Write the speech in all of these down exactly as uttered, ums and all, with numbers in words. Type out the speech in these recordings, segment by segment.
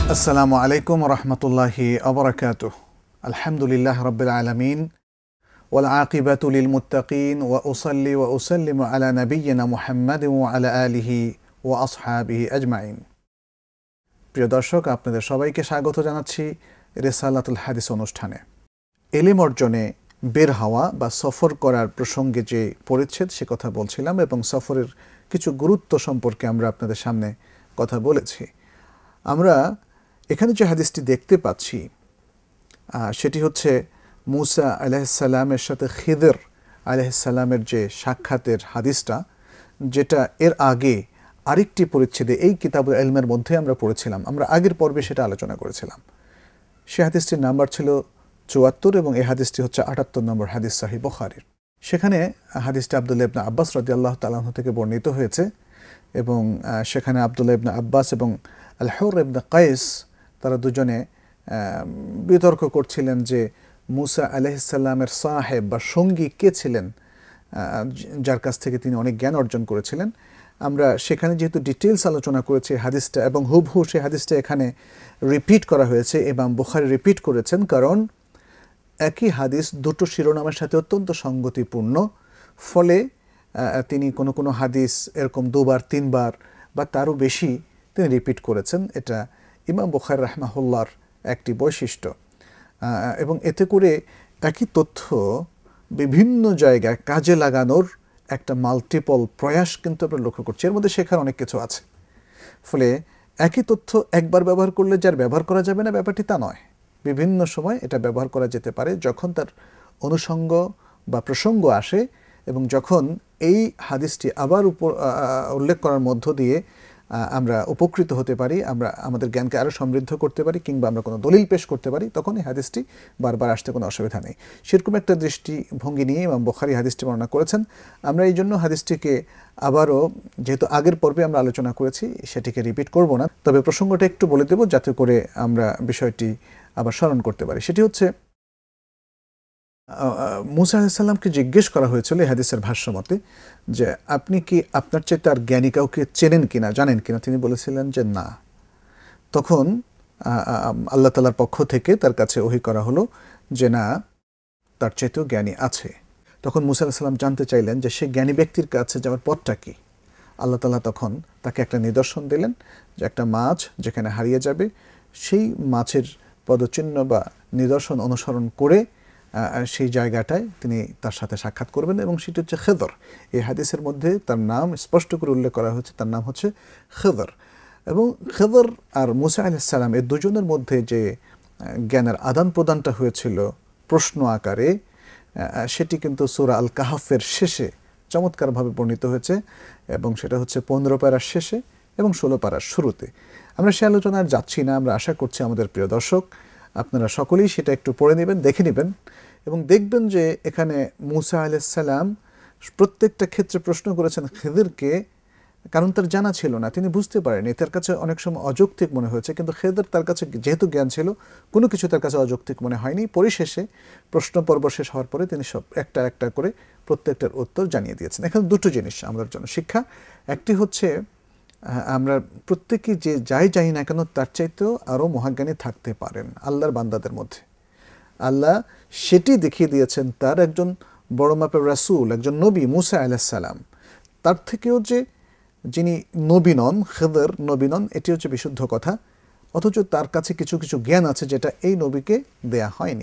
আসসালামু আলাইকুম রহমতুল্লাহি আবরাকাতুহ। আলহামদুলিল্লাহ রাব্বিল আলামিন ওয়াল আকিবাতু লিল মুত্তাকিন ওয়া উসাল্লি ওয়া উসাল্লিমু আলা নাবিয়্যিনা মুহাম্মাদিন ওয়া আলা আলিহি ওয়া আসহাবিহি আজমাইন। প্রিয় দর্শক, আপনাদের সবাইকে স্বাগত জানাচ্ছি রিসালাতুল হাদিস অনুষ্ঠানে। ইলম অর্জনে বের হওয়া বা সফর করার প্রসঙ্গে যে পরিচ্ছেদ সে কথা বলছিলাম এবং সফরের কিছু গুরুত্ব সম্পর্কে আমরা আপনাদের সামনে কথা বলেছি। আমরা এখানে যে হাদিসটি দেখতে পাচ্ছি সেটি হচ্ছে মুসা আলাইহিসসালামের সাথে খিদর আলাইহিসসালামের যে সাক্ষাতের হাদিসটা, যেটা এর আগে আরেকটি পরিচ্ছেদে এই কিতাবুল ইলমের মধ্যে আমরা পড়েছিলাম। আমরা আগের পর্বে সেটা আলোচনা করেছিলাম। সে হাদিসটির নাম্বার ছিল চুয়াত্তর এবং এই হাদিসটি হচ্ছে আটাত্তর নম্বর হাদিস সহিহ বুখারীর। সেখানে হাদিসটি আব্দুল্লাহ ইবনে আব্বাস রাদিয়াল্লাহু তাআলা আনহু থেকে বর্ণিত হয়েছে এবং সেখানে আব্দুল্লাহ ইবনে আব্বাস এবং আল হুর ইবনে কায়েস তারা দুজনে বিতর্ক করছিলেন যে মুসা আলাইহিসসালামের সাহেব বা সঙ্গী কে ছিলেন, যার কাছ থেকে তিনি অনেক জ্ঞান অর্জন করেছিলেন। আমরা সেখানে যেহেতু ডিটেলস আলোচনা করেছি হাদিসটা এবং হুবহু সেই হাদিসটা এখানে রিপিট করা হয়েছে, ইমাম বুখারী রিপিট করেছেন, কারণ একই হাদিস দুটো শিরোনামের সাথে অত্যন্ত সঙ্গতিপূর্ণ। ফলে তিনি কোনো কোনো হাদিস এরকম দুবার তিনবার বা তারও বেশি তিনি রিপিট করেছেন। এটা ইমাম বুখারী রাহমাহুল্লাহর একটি বৈশিষ্ট্য এবং এতে করে একই তথ্য বিভিন্ন জায়গায় কাজে লাগানোর একটা মাল্টিপল প্রয়াস কিন্তু আমরা লক্ষ্য করছি। এর মধ্যে শেখার অনেক কিছু আছে। ফলে একই তথ্য একবার ব্যবহার করলে যার ব্যবহার করা যাবে না ব্যাপারটি তা নয়। বিভিন্ন সময় এটা ব্যবহার করা যেতে পারে যখন তার অনুষঙ্গ বা প্রসঙ্গ আসে এবং যখন এই হাদিসটি আবার উপর উল্লেখ করার মধ্য দিয়ে আমরা উপকৃত হতে পারি, আমরা আমাদের জ্ঞানকে আরও সমৃদ্ধ করতে পারি কিংবা আমরা কোনো দলিল পেশ করতে পারি, তখন এই হাদিসটি বারবার আসতে কোনো অসুবিধা নেই। সেরকম একটা দৃষ্টিভঙ্গি নিয়ে ইমাম বুখারী হাদিসটি বর্ণনা করেছেন। আমরা এই জন্য হাদিসটিকে আবারও, যেহেতু আগের পর্বে আমরা আলোচনা করেছি, সেটিকে রিপিট করব না, তবে প্রসঙ্গটা একটু বলে দেব যাতে করে আমরা বিষয়টি আবার স্মরণ করতে পারি। সেটি হচ্ছে মুসা আলাইহিস সালামকে জিজ্ঞেস করা হয়েছিল এই হাদিসের ভাষ্য মতে যে আপনি কি আপনার চাইতে আর জ্ঞানী কাউকে চেনেন কিনা, জানেন কিনা? তিনি বলেছিলেন যে না। তখন আল্লাহ তাআলার পক্ষ থেকে তার কাছে ওহী করা হলো যে না, তার চাইতেও জ্ঞানী আছে। তখন মুসা আলাইহিস সালাম জানতে চাইলেন যে সে জ্ঞানী ব্যক্তির কাছে যাওয়ার পথটা কি। আল্লাহ তাআলা তখন তাকে একটা নিদর্শন দিলেন যে একটা মাছ যেখানে হারিয়ে যাবে সেই মাছের পদচিহ্ন বা নিদর্শন অনুসরণ করে সেই জায়গাটায় তিনি তার সাথে সাক্ষাৎ করবেন এবং সেটি হচ্ছে খিদর। এই হাদিসের মধ্যে তার নাম স্পষ্ট করে উল্লেখ করা হয়েছে, তার নাম হচ্ছে খিদর। এবং খিদর আর মুসা আলাইহিস সালাম এই দুজনের মধ্যে যে জ্ঞানের আদান প্রদানটা হয়েছিল প্রশ্ন আকারে, সেটি কিন্তু সূরা আল কাহাফের শেষে চমৎকারভাবে বর্ণিত হয়েছে এবং সেটা হচ্ছে পনেরো পারার শেষে এবং ষোলো পারার শুরুতে। আমরা সে আলোচনা আর যাচ্ছি না। আমরা আশা করছি আমাদের প্রিয় দর্শক আপনারা সকলেই সেটা একটু পড়ে নেবেন, দেখে নেবেন এবং দেখবেন যে এখানে মুসা আলাইহিস সালাম প্রত্যেকটা ক্ষেত্রে প্রশ্ন করেছেন খিদরকে, কারণ তার জানা ছিল না, তিনি বুঝতে পারেনি, তার কাছে অনেক সময় অযৌক্তিক মনে হয়েছে, কিন্তু খিদর তার কাছে যেহেতু জ্ঞান ছিল কোনো কিছু তার কাছে অযৌক্তিক মনে হয়নি। পরিশেষে প্রশ্ন পর্ব শেষ হওয়ার পরে তিনি সব একটা একটা করে প্রত্যেকটার উত্তর জানিয়ে দিয়েছেন। এখানে দুটো জিনিস আমাদের জন্য শিক্ষা। একটি হচ্ছে আমরা প্রত্যেকেই যে যাই জানি না কেন তার চাইতেও আরও মহাজ্ঞানী থাকতে পারেন আল্লাহর বান্দাদের মধ্যে। আল্লাহ সেটি দেখিয়ে দিয়েছেন তার একজন বড় মাপের রাসূল, একজন নবী মুসা আলাইহিস সালাম, তার থেকেও যে যিনি নবী নন, খিদর নবী নন, এটি হচ্ছে বিশুদ্ধ কথা। অথচ তার কাছে কিছু কিছু জ্ঞান আছে যেটা এই নবীকে দেয়া হয়নি।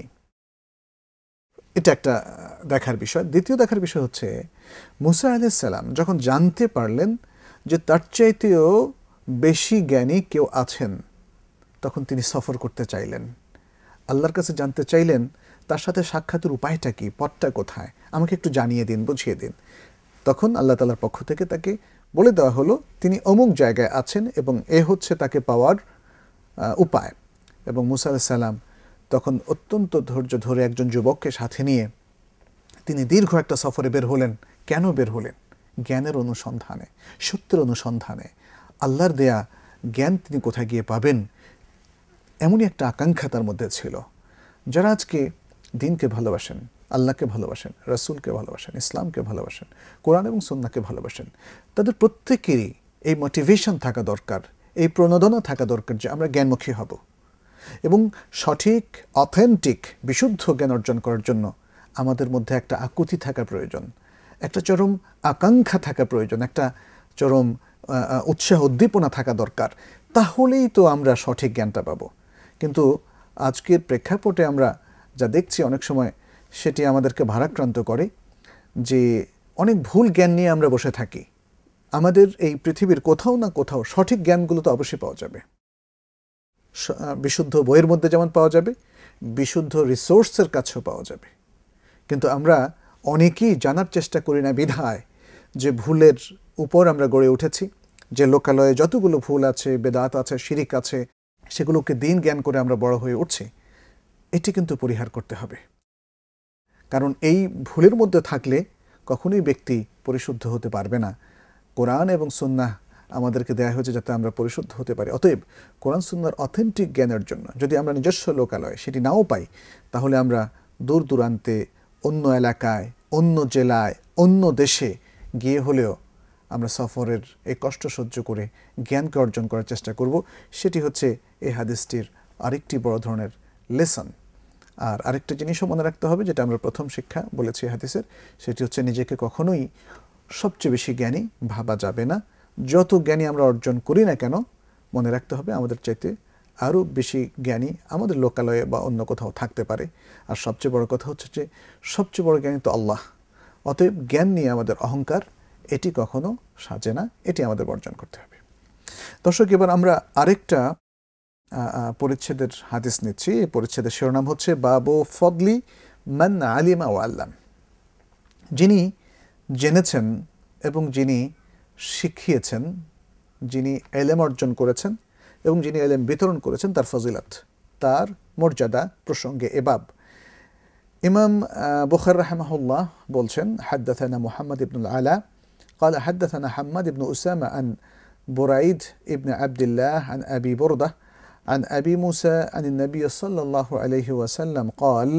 এটা একটা দেখার বিষয়। দ্বিতীয় দেখার বিষয় হচ্ছে মুসা আলাইহিস সালাম যখন জানতে পারলেন যে তার চাইতেও বেশি জ্ঞানী কেউ আছেন, তখন তিনি সফর করতে চাইলেন, আল্লাহর কাছে জানতে চাইলেন তার সাথে সাক্ষাতের উপায়টা কি, পথটা কোথায়, আমাকে একটু জানিয়ে দিন, বুঝিয়ে দিন। তখন আল্লাহ তাআলার পক্ষ থেকে তাকে বলে দেওয়া হলো তিনি অমুক জায়গায় আছেন এবং এ হচ্ছে তাকে পাওয়ার উপায়। এবং মুসা আলাইহিস সালাম তখন অত্যন্ত ধৈর্য ধরে একজন যুবককে সাথে নিয়ে তিনি দীর্ঘ একটা সফরে বের হলেন। কেন বের হলেন? জ্ঞানের অনুসন্ধানে, সত্যের অনুসন্ধানে। আল্লাহর দেয়া জ্ঞান তিনি কোথায় গিয়ে পাবেন এমনই একটা আকাঙ্ক্ষা তার মধ্যে ছিল। যারা আজকে দিনকে ভালোবাসেন, আল্লাহকে ভালোবাসেন, রাসূলকে ভালোবাসেন, ইসলামকে ভালোবাসেন, কোরআন এবং সুন্নাহকে ভালোবাসেন, তাদের প্রত্যেকেরই এই মোটিভেশন থাকা দরকার, এই প্রণোদনা থাকা দরকার যে আমরা জ্ঞানমুখী হব এবং সঠিক অথেন্টিক বিশুদ্ধ জ্ঞান অর্জন করার জন্য আমাদের মধ্যে একটা আকুতি থাকা প্রয়োজন, একটা চরম আকাঙ্ক্ষা থাকা প্রয়োজন, একটা চরম উৎসাহ উদ্দীপনা থাকা দরকার। তাহলেই তো আমরা সঠিক জ্ঞানটা পাব। কিন্তু আজকের প্রেক্ষাপটে আমরা যা দেখছি অনেক সময় সেটি আমাদেরকে ভারাক্রান্ত করে যে অনেক ভুল জ্ঞান নিয়ে আমরা বসে থাকি। আমাদের এই পৃথিবীর কোথাও না কোথাও সঠিক জ্ঞানগুলো তো অবশ্যই পাওয়া যাবে, বিশুদ্ধ বইয়ের মধ্যে যেমন পাওয়া যাবে, বিশুদ্ধ রিসোর্সের কাছেও পাওয়া যাবে। কিন্তু আমরা অনেকেই জানার চেষ্টা করি না বিধায় যে ভুলের উপর আমরা গড়ে উঠেছি, যে লোকালয়ে যতগুলো ভুল আছে, বেদাত আছে, শিরিক আছে, সেগুলোকে দিন জ্ঞান করে আমরা বড় হয়ে উঠছি। এটি কিন্তু পরিহার করতে হবে, কারণ এই ভুলের মধ্যে থাকলে কখনোই ব্যক্তি পরিশুদ্ধ হতে পারবে না। কোরআন এবং সুন্নাহ আমাদেরকে দেয়া হয়েছে যাতে আমরা পরিশুদ্ধ হতে পারি। অতএব কোরআন সুন্নাহর অথেন্টিক জ্ঞানের জন্য যদি আমরা নিজস্ব লোকালয়ে সেটি নাও পাই, তাহলে আমরা দূর দূরান্তে, অন্য এলাকায়, অন্য জেলায়, অন্য দেশে গিয়ে হলেও আমরা সফরের এই কষ্ট সহ্য করে জ্ঞানকে অর্জন করার চেষ্টা করব। সেটি হচ্ছে এই হাদিসটির আরেকটি বড় ধরনের লেসন। আর আরেকটা জিনিসও মনে রাখতে হবে, যেটা আমরা প্রথম শিক্ষা বলেছি হাদিসের, সেটি হচ্ছে নিজেকে কখনোই সবচেয়ে বেশি জ্ঞানী ভাবা যাবে না। যত জ্ঞানী আমরা অর্জন করি না কেন, মনে রাখতে হবে আমাদের চাইতে আরও বেশি জ্ঞানী আমাদের লোকালয়ে বা অন্য কোথাও থাকতে পারে। আর সবচেয়ে বড় কথা হচ্ছে যে সবচেয়ে বড় জ্ঞানী তো আল্লাহ। অতএব জ্ঞান নিয়ে আমাদের অহংকার, এটি কখনো সাজে না, এটি আমাদের বর্জন করতে হবে। দর্শক, এবার আমরা আরেকটা পরিচ্ছেদের হাদিস নিচ্ছি। এই পরিচ্ছেদের শিরোনাম হচ্ছে বাবু ফদলি মান আলিমা ওয়া আল্লাম। যিনি জেনেছেন এবং যিনি শিখিয়েছেন, যিনি এলেম অর্জন করেছেন এবং যিনি এলেম বিতরণ করেছেন, তার ফজিলত, তার মর্যাদা প্রসঙ্গে এবাব। ইমাম বুখারী রাহিমাহুল্লাহ বলছেন, হাদ্দাথানা মুহাম্মদ ইবনুল আলা قال حدثنا حماد بن أسامة عن بريد ابن عبد الله عن أبي بردة عن أبي موسى عن النبي صلى الله عليه وسلم قال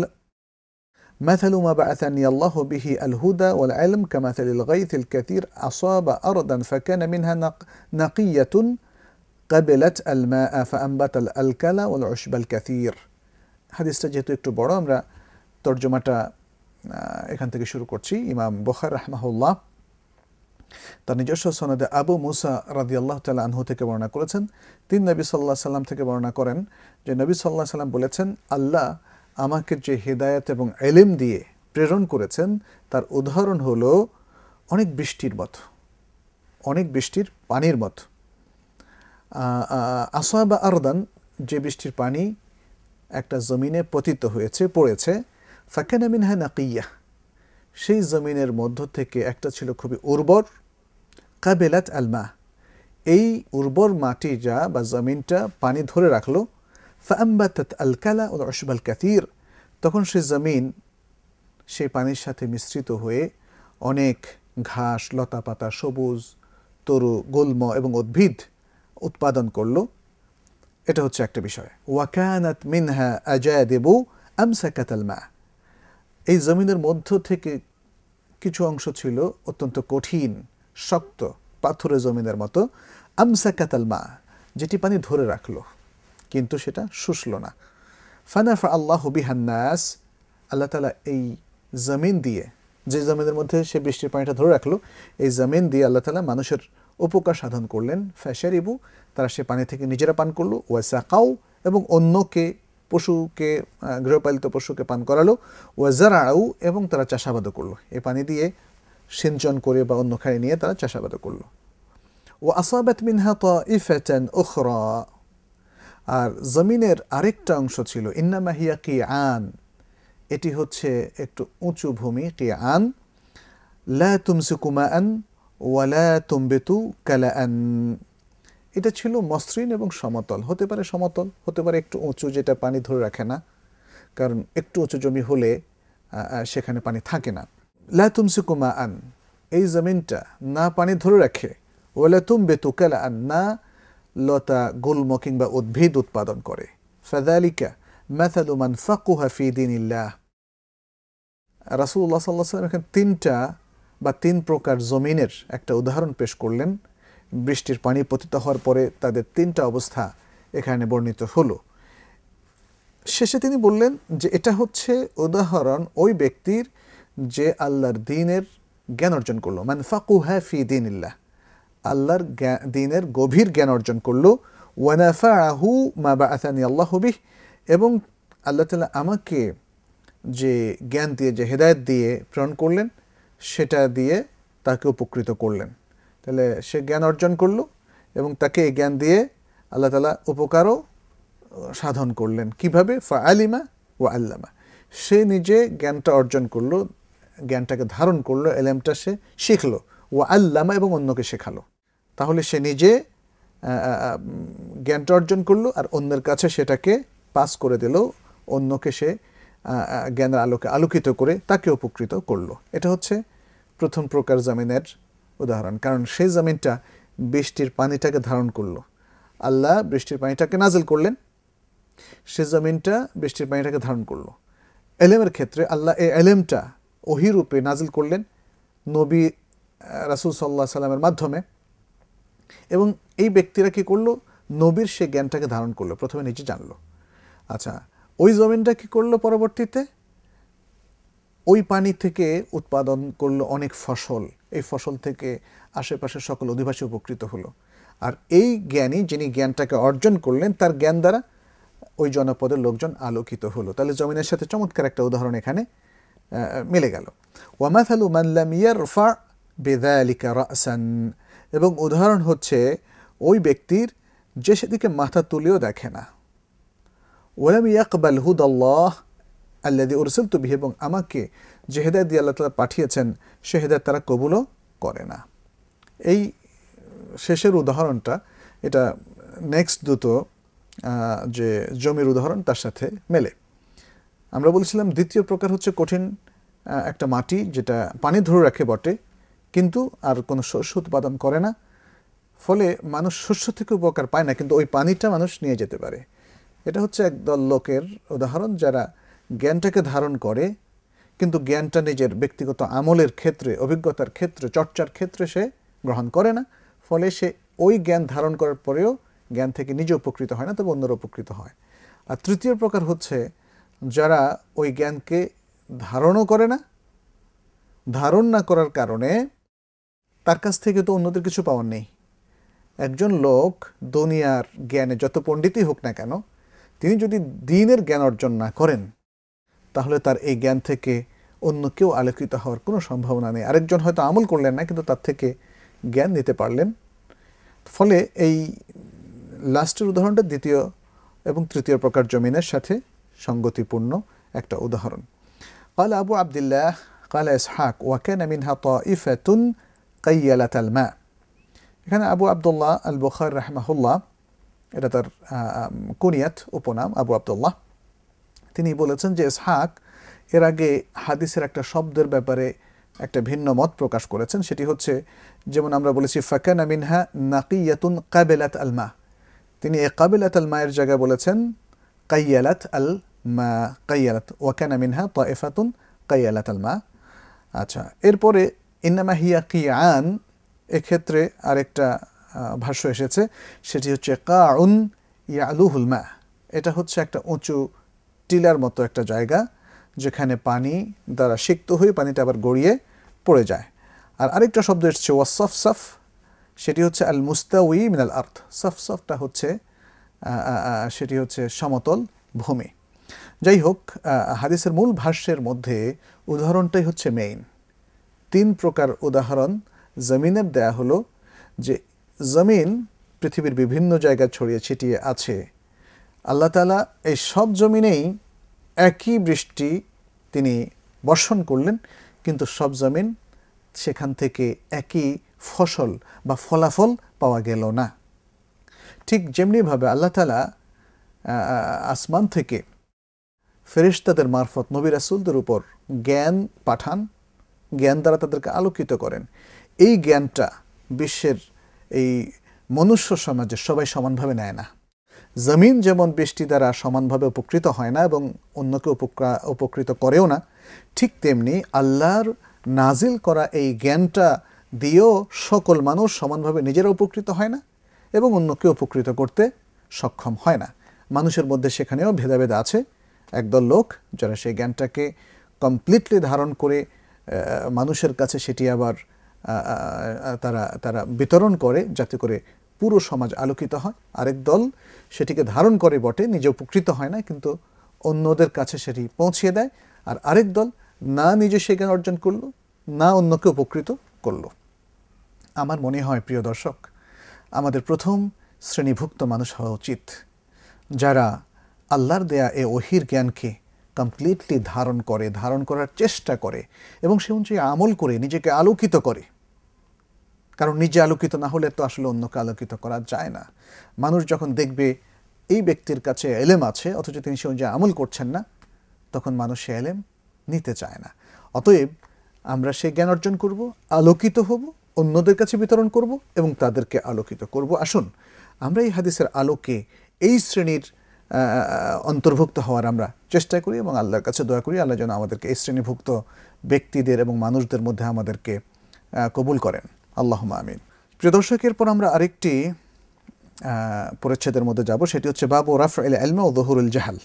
مثل ما بعثني الله به الهدى والعلم كمثل الغيث الكثير أصاب أرضا فكان منها نقية قبلت الماء فأنبت الألكل والعشب الكثير. হাদিসটা যেহেতু একটু বড়, আমরা তরজমাটা এখান থেকে শুরু করছি। ইমাম বুখারী রাহিমাহুল্লাহ তার নিজস্ব সনদে আবু মুসা রাদিয়াল্লাহু তাআলা আনহু থেকে বর্ণনা করেছেন। তিনি নবী সাল্লাল্লাহু আলাইহি সাল্লাম থেকে বর্ণনা করেন যে নবী সাল্লাল্লাহু আলাইহি সাল্লাম বলেছেন, আল্লাহ আমাকে যে হিদায়াত এবং ইলম দিয়ে প্রেরণ করেছেন তার উদাহরণ হলো অনেক বৃষ্টির মতো, অনেক বৃষ্টির পানির মতো। আসাবা আরদান, যে বৃষ্টির পানি একটা জমিনে পতিত হয়েছে, পড়েছে, ফাকানা মিনহা নাকিয়া, সেই জমিনের মধ্য থেকে একটা ছিল খুবই উর্বর, কাবেলাত আলমা, এই উর্বর মাটি যা বা জমিনটা পানি ধরে রাখলো, ফাআম্বাতাত আলকালা ওয়াল উশবাল কাসীর, তখন সেই জমিন সেই পানির সাথে মিশ্রিত হয়ে অনেক ঘাস, লতাপাতা, সবুজ, তরু, গুল্ম এবং উদ্ভিদ উৎপাদন করলো। এটা হচ্ছে একটা বিষয়। ওয়াকানাত মিনহা আজাদিবু আমসাকাত আল মা, এই জমিনের মধ্য থেকে কিছু অংশ ছিল অত্যন্ত কঠিন, শক্ত, পাথরের জমিনের মতো, আমসাকাত আল মা, যেটি পানি ধরে রাখলো কিন্তু সেটা শুষল না। ফানাফা আল্লাহু বিহান নাস, আল্লাহ তাআলা এই জমিন দিয়ে, যে জমিনের মধ্যে সে বৃষ্টির পানিটা ধরে রাখলো, এই জমিন দিয়ে আল্লাহ তাআলা মানুষের উপকার সাধন করলেন। ফাশারিবু, তারা সে পানি থেকে নিজেরা পান করলো, ওয়াসাকাউ, এবং অন্যকে, পশুকে, গৃহপালিত পশুকে পান করালো, ওয়াজারাউ, এবং তারা চাষাবাদও করলো, এই পানি দিয়ে সিঞ্চন করে বা অন্য খানে নিয়ে তারা চাষাবাদও করলো। ওয়া আসাবাত মিনহা তাইফাতান উখরা, আর জমিনের আরেকটা অংশ ছিল, ইন্নামা হিয়া কিআন, এটি হচ্ছে একটু উঁচু ভূমি, কিআন, লা তুমসিকু মাআন ওয়ালা তুমবিতু কালাআন, এটা ছিল মসৃণ এবং সমতল, হতে পারে সমতল, হতে পারে একটু উঁচু, যেটা পানি ধরে রাখে না, কারণ একটু উঁচু জমি হলে সেখানে পানি থাকে না। লা তুমসিকু মাআন, এই জমিনটা না পানি ধরে রাখে, ওয়ালা তুমবিতু কালাআন, না লতা, গুল্ম কিংবা উদ্ভিদ উৎপাদন করে। ফাযালিকা মাসালু মান ফাকুহা ফি দীনিল্লাহ, রাসূলুল্লাহ সাল্লাল্লাহু আলাইহি ওয়াসাল্লাম এখানে তিনটা বা তিন প্রকার জমিনের একটা উদাহরণ পেশ করলেন। বৃষ্টির পানি পতিত হওয়ার পরে তাদের তিনটা অবস্থা এখানে বর্ণিত হলো। শেষে তিনি বললেন যে এটা হচ্ছে উদাহরণ ওই ব্যক্তির যে আল্লাহর দ্বীনের জ্ঞান অর্জন করলো, মান ফাকুহা ফি দীনিল্লাহ, আল্লাহর দ্বীনের গভীর জ্ঞান অর্জন করলো, ওয়া নাফাআহু মা বাআসানি আল্লাহু বিহ, এবং আল্লাহ তাআলা আমাকে যে জ্ঞান দিয়ে, যে হেদায়েত দিয়ে প্রেরণ করলেন, সেটা দিয়ে তাকে উপকৃত করলেন। তাহলে সে জ্ঞান অর্জন করলো এবং তাকে এই জ্ঞান দিয়ে আল্লাহ তাআলা উপকারও সাধন করলেন। কিভাবে? ফাআলিমা ওয়া আল্লামা, সে নিজে জ্ঞানটা অর্জন করলো, জ্ঞানটাকে ধারণ করলো, এলেমটা সে শিখলো, ওয়া আল্লামা, এবং অন্যকে শেখালো। তাহলে সে নিজে জ্ঞানটা অর্জন করলো আর অন্যের কাছে সেটাকে পাস করে দিল, অন্যকে সে জ্ঞানের আলোকে আলোকিত করে তাকে উপকৃত করলো। এটা হচ্ছে প্রথম প্রকার জমিনের উদাহরণ, কারণ সেই জমিনটা বৃষ্টির পানিটাকে ধারণ করলো। আল্লাহ বৃষ্টির পানিটাকে নাজিল করলেন, সে জমিনটা বৃষ্টির পানিটাকে ধারণ করলো। এলেমের ক্ষেত্রে আল্লাহ এই এলেমটা ওহী রূপে নাজিল করলেন নবী রাসূল সাল্লাল্লাহু আলাইহি সাল্লামের মাধ্যমে, এবং এই ব্যক্তিরা কী করলো? নবীর সে জ্ঞানটাকে ধারণ করলো, প্রথমে নিজে জানলো। আচ্ছা, ওই জমিনটা কী করলো? পরবর্তীতে ওই পানি থেকে উৎপাদন করলো অনেক ফসল, এই ফসল থেকে আশেপাশের সকল অধিবাসী উপকৃত হলো। আর এই জ্ঞানী, যিনি জ্ঞানটাকে অর্জন করলেন, তার জ্ঞান দ্বারা ওই জনপদের লোকজন আলোকিত হলো। তাহলে জমিনের সাথে চমৎকার একটা উদাহরণ এখানে মিলে গেল। ওয়া মাসালু মান লাম ইয়ারফা বিযালিকা রাসান, এবং উদাহরণ হচ্ছে ওই ব্যক্তির যে সেদিকে মাথা তুলেও দেখে না। ওয়ালাম ইয়াকবাল হুদাল্লাহ আল্লাযী উরসিলতু বিহি, এবং আমাকে যে হেদায়েত দিয়ে আল্লাহ তাআলা পাঠিয়েছেন সে হেদায়েত তারা কবুলও করে না। এই শেষের উদাহরণটা, এটা নেক্সট দুটো যে জমির উদাহরণ তার সাথে মেলে। আমরা বলছিলাম দ্বিতীয় প্রকার হচ্ছে কঠিন একটা মাটি, যেটা পানি ধরে রাখে বটে কিন্তু আর কোনো শস্য উৎপাদন করে না, ফলে মানুষ শস্য থেকে উপকার পায় না, কিন্তু ওই পানিটা মানুষ নিয়ে যেতে পারে। এটা হচ্ছে একদল লোকের উদাহরণ যারা জ্ঞানটাকে ধারণ করে কিন্তু জ্ঞানটা নিজের ব্যক্তিগত আমলের ক্ষেত্রে, অভিজ্ঞতার ক্ষেত্রে, চর্চার ক্ষেত্রে সে গ্রহণ করে না, ফলে সে ওই জ্ঞান ধারণ করার পরেও জ্ঞান থেকে নিজে উপকৃত হয় না, তবে অন্যরা উপকৃত হয়। আর তৃতীয় প্রকার হচ্ছে যারা ওই জ্ঞানকে ধারণও করে না, ধারণ না করার কারণে তার কাছ থেকে তো অন্যদের কিছু পাওয়ার নেই। একজন লোক দুনিয়ার জ্ঞানে যত পণ্ডিতই হোক না কেন, তিনি যদি দ্বীনের জ্ঞান অর্জন না করেন তাহলে তার এই জ্ঞান থেকে অন্য কেউ আলোকিত হওয়ার কোনো সম্ভাবনা নেই। আরেকজন হয়তো আমল করলেন না কিন্তু তার থেকে জ্ঞান নিতে পারলেন। ফলে এই লাস্টের উদাহরণটা দ্বিতীয় এবং তৃতীয় প্রকার জমিনের সাথে সঙ্গতিপূর্ণ একটা উদাহরণ। قال আবু আবদুল্লাহ قال ইসহাক وكان منها طائفة قيلت الماء। এখানে আবু আবদুল্লাহ আল বুখারী রাহিমাহুল্লাহ, এটা তার কুনিয়াত, উপনাম আবু আবদুল্লাহ, তিনি বলেছেন যে ইসহাক এর আগে হাদিসের একটা শব্দের ব্যাপারে একটা ভিন্ন মত প্রকাশ করেছেন। সেটি হচ্ছে, যেমন আমরা বলেছি ফাকানা মিনহা নাকিয়াতুন কাবিলাত আল মা, তিনি এই কাবিলাত আল মায়ের জায়গায় বলেছেন কাইয়ালাত আল মা, কাইয়ালাত, ওয়াকানা মিনহা তাইফাতুন কাইয়ালাত আল মা। আচ্ছা, এরপরে ইন্নামা হিয়া কিয়ান, এক্ষেত্রে আরেকটা ভাষ্য এসেছে, সেটি হচ্ছে কাউন ইয়ালুহুল মা, এটা হচ্ছে একটা উঁচু টিলার মতো একটা জায়গা যেখানে পানি দ্বারা সিক্ত হয়ে পানিটা আবার গড়িয়ে পড়ে যায়। আর আরেকটা শব্দ এসেছে ওয়াসফসফ, সেটি হচ্ছে আল মুস্তাউই মিনাল আর্থ, সফসফটা হচ্ছে সেটি হচ্ছে সমতল ভূমি। যাই হোক, হাদিসের মূল ভাষ্যের মধ্যে উদাহরণটাই হচ্ছে মেইন। তিন প্রকার উদাহরণ জমিনের দেয়া হলো, যে জমিন পৃথিবীর বিভিন্ন জায়গায় ছড়িয়ে ছিটিয়ে আছে। আল্লাহ তাআলা এই সব জমিনেই একই বৃষ্টি তিনি বর্ষণ করলেন, কিন্তু সব জমিন সেখান থেকে একই ফসল বা ফলাফল পাওয়া গেল না। ঠিক যেমনিভাবে আল্লাহ তাআলা আসমান থেকে ফেরেশতাদের মারফত নবী রাসূলদের উপর জ্ঞান পাঠান, জ্ঞান দ্বারা তাদেরকে আলোকিত করেন। এই জ্ঞানটা বিশ্বের এই মনুষ্য সমাজে সবাই সমানভাবে নেয় না। জমিন যেমন বৃষ্টি দ্বারা সমানভাবে উপকৃত হয় না এবং অন্যকে উপকৃত করেও না, ঠিক তেমনি আল্লাহর নাজিল করা এই জ্ঞানটা দিয়েও সকল মানুষ সমানভাবে নিজেরা উপকৃত হয় না এবং অন্যকে উপকৃত করতে সক্ষম হয় না। মানুষের মধ্যে সেখানেও ভেদাভেদ আছে। একদল লোক যারা সেই জ্ঞানটাকে কমপ্লিটলি ধারণ করে মানুষের কাছে সেটি আবার তারা তারা বিতরণ করে যাতে করে পুরো সমাজ আলোকিত হয়। আরেক দল সেটিকে ধারণ করে বটে, নিজে উপকৃত হয় না, কিন্তু অন্যদের কাছে সেটি পৌঁছিয়ে দেয়। আর আরেক দল না নিজে সে জ্ঞান অর্জন করলো, না অন্যকে উপকৃত করলো। আমার মনে হয় প্রিয় দর্শক, আমাদের প্রথম শ্রেণীভুক্ত মানুষ হওয়া উচিত যারা আল্লাহর দেয়া এ ওহির জ্ঞানকে কমপ্লিটলি ধারণ করে, ধারণ করার চেষ্টা করে এবং সে অনুযায়ী আমল করে নিজেকে আলোকিত করে। কারণ নিজে আলোকিত না হলে তো আসলে অন্যকে আলোকিত করা যায় না। মানুষ যখন দেখবে এই ব্যক্তির কাছে এলেম আছে অথচ তিনি সে অনুযায়ী আমল করছেন না, তখন মানুষ সে এলেম নিতে চায় না। অতএব আমরা সেই জ্ঞান অর্জন করব, আলোকিত হব, অন্যদের কাছে বিতরণ করব এবং তাদেরকে আলোকিত করব। আসুন আমরা এই হাদিসের আলোকে এই শ্রেণীর অন্তর্ভুক্ত হওয়ার আমরা চেষ্টা করি এবং আল্লাহর কাছে দোয়া করি আল্লাহ যেন আমাদেরকে এই শ্রেণীভুক্ত ব্যক্তিদের এবং মানুষদের মধ্যে আমাদেরকে কবুল করেন। আল্লাহুম্মা আমিন। প্রিয় দর্শক, এরপর আমরা আরেকটি পরিচ্ছেদের মধ্যে যাব, সেটি হচ্ছে বাবু রাফউল ইলম ওয়া যুহুরুল জাহাল।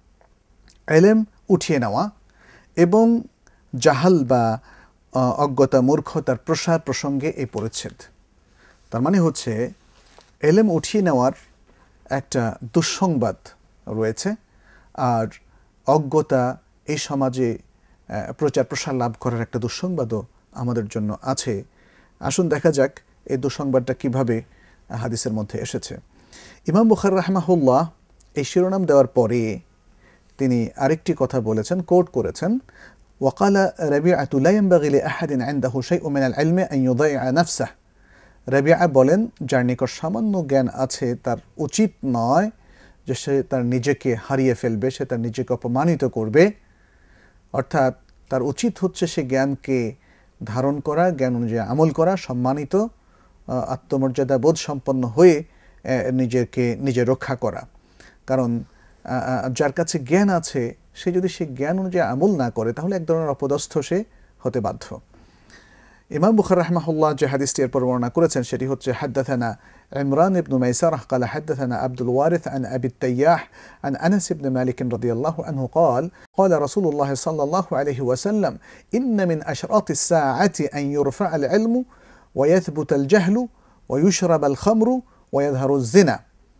ইলম উঠিয়ে নেওয়া এবং জাহাল বা অজ্ঞতা, মূর্খতার প্রসার প্রসঙ্গে এই পরিচ্ছেদ। তার মানে হচ্ছে ইলম উঠিয়ে নেওয়ার একটা দুঃসংবাদ রয়েছে, আর অজ্ঞতা এই সমাজে প্রচার প্রসার লাভ করার একটা দুঃসংবাদও আমাদের জন্য আছে। আসুন দেখা যাক এই দুঃসংবাদটা কিভাবে হাদিসের মধ্যে এসেছে। ইমাম বুখারী রাহিমাহুল্লাহ এই শিরোনাম দেওয়ার পরে তিনি আরেকটি কথা বলেছেন, কোট করেছেন, ওয়াকালা রাবিআতু লা ইয়ানবাগি লিআহাদিন ইনদাহু শাইউন মিনাল ইলমি আন ইউদাইআ নাফসাহ। রাবিআ বলেন, যার নিকট সামান্য জ্ঞান আছে তার উচিত নয় যে সে তার নিজেকে হারিয়ে ফেলবে, সে তার নিজেকে অপমানিত করবে। অর্থাৎ তার উচিত হচ্ছে সে জ্ঞানকে ধারণ করা, জ্ঞান অনুযায়ী আমল করা, সম্মানিত আত্মমর্যাদা বোধ সম্পন্ন হয়ে নিজেকে নিজে রক্ষা করা। কারণ যার কাছে জ্ঞান আছে সে যদি সে জ্ঞান অনুযায়ী আমল না করে তাহলে এক ধরনের অপদস্থ সে হতে বাধ্য। ইমাম বুখারী রাহিমাহুল্লাহ যে হাদিসটি এরপর বর্ণনা করেছেন সেটি হচ্ছে, হাদ্দাথানা ইমরান ইবনু মাইসারাহ قال حدثنا عبد الوارث عن أبي التياح عن أنس بن مالك رضي الله عنه قال قال رسول الله صلى الله عليه وسلم إن من أشراط الساعة أن يرفع العلم ويثبت الجهل ويشرب الخمر ويظهر الزنا।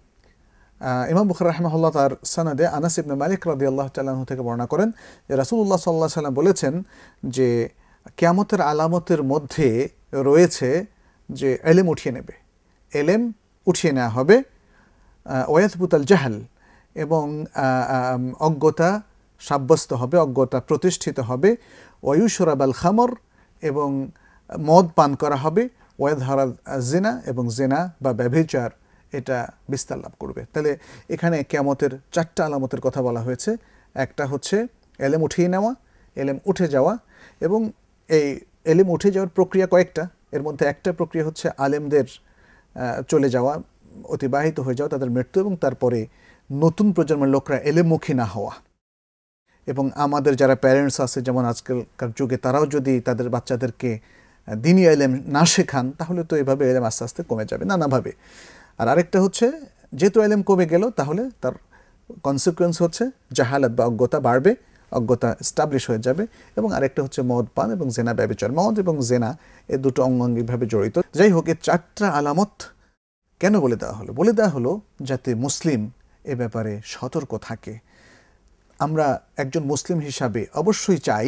ইমাম বুখারী রাহিমাহুল্লাহ তার সনদে আনাস ইবনে মালিক রাদিয়াল্লাহু তাআলা আনহু থেকে বর্ণনা করেন যে রাসূলুল্লাহ সাল্লাল্লাহু আলাইহি ওয়াসাল্লাম বলেছেন যে কিয়ামতের আলামতের মধ্যে রয়েছে যে ইলম উঠিয়ে নেবে, ইলম উঠিয়ে নেওয়া হবে, ওয়ায়াথবুতাল জাহাল এবং অজ্ঞতা সাব্যস্ত হবে, অজ্ঞতা প্রতিষ্ঠিত হবে, ওয়ায়ুশরাবাল খামর এবং মদ পান করা হবে, ওয়াযহারাল জিনা এবং জিনা বা ব্যভিচার এটা বিস্তার লাভ করবে। তাহলে এখানে কিয়ামতের চারটা আলামতের কথা বলা হয়েছে। একটা হচ্ছে ইলম উঠিয়ে নেওয়া, ইলম উঠে যাওয়া, এবং এই ইলম উঠে যাওয়ার প্রক্রিয়া কয়েকটা। এর মধ্যে একটা প্রক্রিয়া হচ্ছে আলেমদের চলে যাওয়া, অতিবাহিত হয়ে যাওয়া, তাদের মৃত্যু, এবং তারপরে নতুন প্রজন্মের লোকরা ইলমমুখী না হওয়া। এবং আমাদের যারা প্যারেন্টস আছে যেমন আজকালকার যুগে, তারাও যদি তাদের বাচ্চাদেরকে দ্বীনি ইলম না শেখান তাহলে তো এভাবে ইলম আস্তে আস্তে কমে যাবে নানাভাবে। আর আরেকটা হচ্ছে, যেহেতু ইলম কমে গেল তাহলে তার কনসিকুয়েন্স হচ্ছে জাহালাত বা অজ্ঞতা বাড়বে, অজ্ঞতা এস্টাবলিশ হয়ে যাবে। এবং আরেকটা হচ্ছে মদ পান এবং জেনা ব্যভিচার। মদ এবং জেনা এ দুটো অঙ্গাঙ্গিকভাবে জড়িত। যাই হোক, এই চারটা আলামত কেন বলে দেওয়া হলো? বলে দেওয়া হলো যাতে মুসলিম এ ব্যাপারে সতর্ক থাকে। আমরা একজন মুসলিম হিসাবে অবশ্যই চাই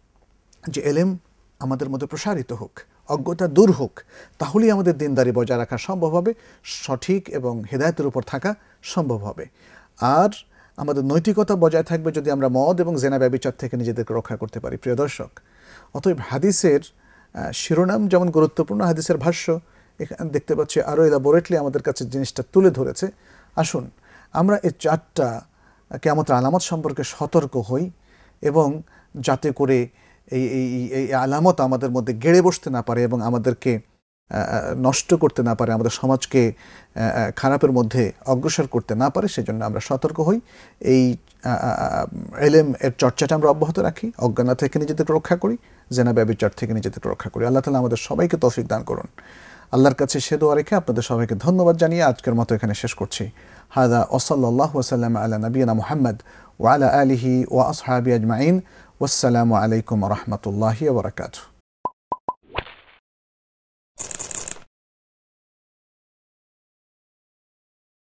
যে ইলম আমাদের মধ্যে প্রসারিত হোক, অজ্ঞতা দূর হোক, তাহলেই আমাদের দিনদারি বজায় রাখা সম্ভব হবে, সঠিক এবং হেদায়েতের উপর থাকা সম্ভব হবে। আর আমাদের নৈতিকতা বজায় থাকবে যদি আমরা মদ এবং জেনা ব্যভিচার থেকে নিজেদেরকে রক্ষা করতে পারি। প্রিয় দর্শক, অতএব হাদিসের শিরোনাম যেমন গুরুত্বপূর্ণ, হাদিসের ভাষ্য এখানে দেখতে পাচ্ছি আরও এলাবোরেটলি আমাদের কাছে জিনিসটা তুলে ধরেছে। আসুন আমরা এই চারটা কিয়ামতের আলামত সম্পর্কে সতর্ক হই এবং যাতে করে এই এই এই আলামত আমাদের মধ্যে গেড়ে বসতে না পারে এবং আমাদেরকে নষ্ট করতে না পারে, আমাদের সমাজকে খারাপের মধ্যে অগ্রসর করতে না পারে, সেজন্য আমরা সতর্ক হই। এই এলেম এর চর্চাটা আমরা অব্যাহত রাখি, অজ্ঞানতা থেকে নিজেদেরকে রক্ষা করি, জেনা ব্যভিচার থেকে নিজেদেরকে রক্ষা করি। আল্লাহ তাআলা আমাদের সবাইকে তৌফিক দান করুন। আল্লাহর কাছে সে দোয়া রেখে আপনাদের সবাইকে ধন্যবাদ জানিয়ে আজকের মতো এখানে শেষ করছি। হাদা ওয়াসাল্লাল্লাহু ওয়াসাল্লাম আলা নবিয়িনা মুহাম্মদ ওয়া আলা আলিহি ওয়া আসহাবিহি আজমাইন। ওয়াসসালামু আলাইকুম ওয়া রাহমাতুল্লাহি ওয়া বারাকাতুহু।